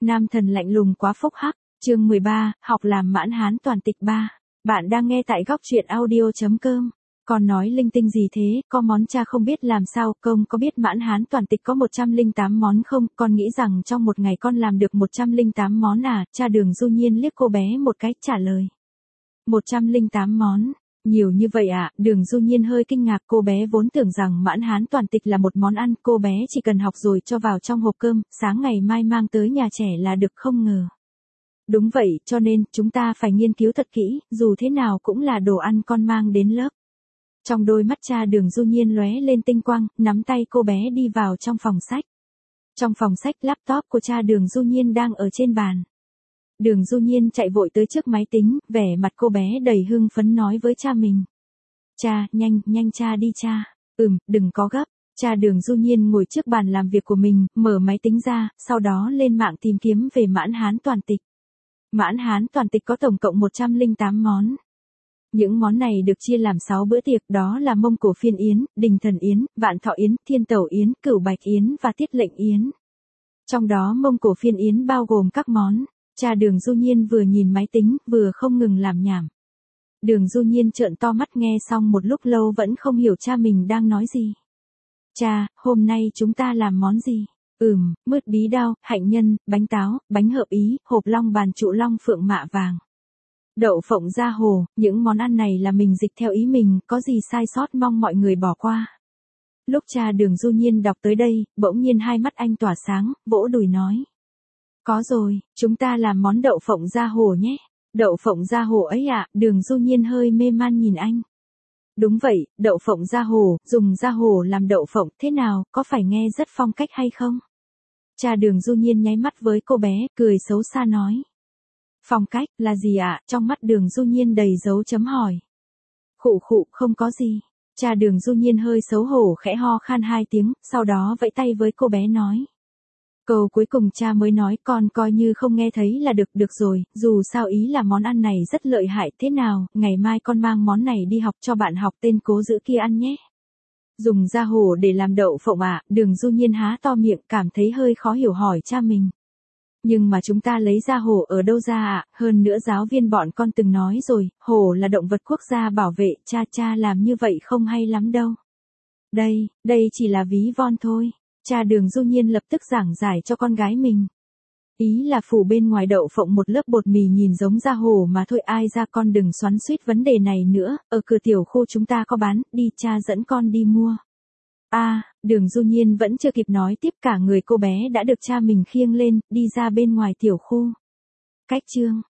Nam thần lạnh lùng quá phúc hắc, chương 13, học làm mãn hán toàn tịch 3. Bạn đang nghe tại góc truyện audio.com. Con nói linh tinh gì thế, có món cha không biết làm sao, công có biết mãn hán toàn tịch có 108 món không, con nghĩ rằng trong một ngày con làm được 108 món à, cha Đường Du Nhiên liếc cô bé một cái, trả lời. 108 món. Nhiều như vậy ạ, Đường Du Nhiên hơi kinh ngạc, cô bé vốn tưởng rằng mãn hán toàn tịch là một món ăn, cô bé chỉ cần học rồi cho vào trong hộp cơm, sáng ngày mai mang tới nhà trẻ là được, không ngờ. Đúng vậy, cho nên, chúng ta phải nghiên cứu thật kỹ, dù thế nào cũng là đồ ăn con mang đến lớp. Trong đôi mắt cha Đường Du Nhiên lóe lên tinh quang, nắm tay cô bé đi vào trong phòng sách. Trong phòng sách, laptop của cha Đường Du Nhiên đang ở trên bàn. Đường Du Nhiên chạy vội tới trước máy tính, vẻ mặt cô bé đầy hưng phấn nói với cha mình. Cha, nhanh cha đi cha. Đừng có gấp. Cha Đường Du Nhiên ngồi trước bàn làm việc của mình, mở máy tính ra, sau đó lên mạng tìm kiếm về mãn hán toàn tịch. Mãn hán toàn tịch có tổng cộng 108 món. Những món này được chia làm 6 bữa tiệc, đó là Mông Cổ Phiên Yến, Đình Thần Yến, Vạn Thọ Yến, Thiên Tẩu Yến, Cửu Bạch Yến và Tiết Lệnh Yến. Trong đó Mông Cổ Phiên Yến bao gồm các món. Cha Đường Du Nhiên vừa nhìn máy tính, vừa không ngừng làm nhảm. Đường Du Nhiên trợn to mắt nghe xong một lúc lâu vẫn không hiểu cha mình đang nói gì. Cha, hôm nay chúng ta làm món gì? Mứt bí đao, hạnh nhân, bánh táo, bánh hợp ý, hộp long bàn trụ long phượng mạ vàng. Đậu phộng da hồ, những món ăn này là mình dịch theo ý mình, có gì sai sót mong mọi người bỏ qua. Lúc cha Đường Du Nhiên đọc tới đây, bỗng nhiên hai mắt anh tỏa sáng, vỗ đùi nói. Có rồi, chúng ta làm món đậu phộng da hồ nhé. Đậu phộng da hồ ấy ạ, Đường Du Nhiên hơi mê man nhìn anh. Đúng vậy, đậu phộng da hồ, dùng da hồ làm đậu phộng, thế nào, có phải nghe rất phong cách hay không? Cha Đường Du Nhiên nháy mắt với cô bé, cười xấu xa nói. Phong cách, là gì ạ? Trong mắt Đường Du Nhiên đầy dấu chấm hỏi. Khụ, không có gì. Cha Đường Du Nhiên hơi xấu hổ khẽ ho khan 2 tiếng, sau đó vẫy tay với cô bé nói. Câu cuối cùng cha mới nói, con coi như không nghe thấy là được rồi, dù sao ý là món ăn này rất lợi hại, thế nào, ngày mai con mang món này đi học cho bạn học tên cố giữ kia ăn nhé. Dùng da hồ để làm đậu phộng à? Đường Du Nhiên há to miệng, cảm thấy hơi khó hiểu, hỏi cha mình. Nhưng mà chúng ta lấy da hổ ở đâu ra ạ? Hơn nữa giáo viên bọn con từng nói rồi, hổ là động vật quốc gia bảo vệ, cha làm như vậy không hay lắm đâu. Đây chỉ là ví von thôi. Cha Đường Du Nhiên lập tức giảng giải cho con gái mình. Ý là phủ bên ngoài đậu phộng một lớp bột mì nhìn giống da hổ mà thôi, ai ra con đừng xoắn xuýt vấn đề này nữa, ở cửa tiểu khu chúng ta có bán, đi cha dẫn con đi mua. Đường Du Nhiên vẫn chưa kịp nói tiếp, cả người cô bé đã được cha mình khiêng lên, đi ra bên ngoài tiểu khu. Cách chương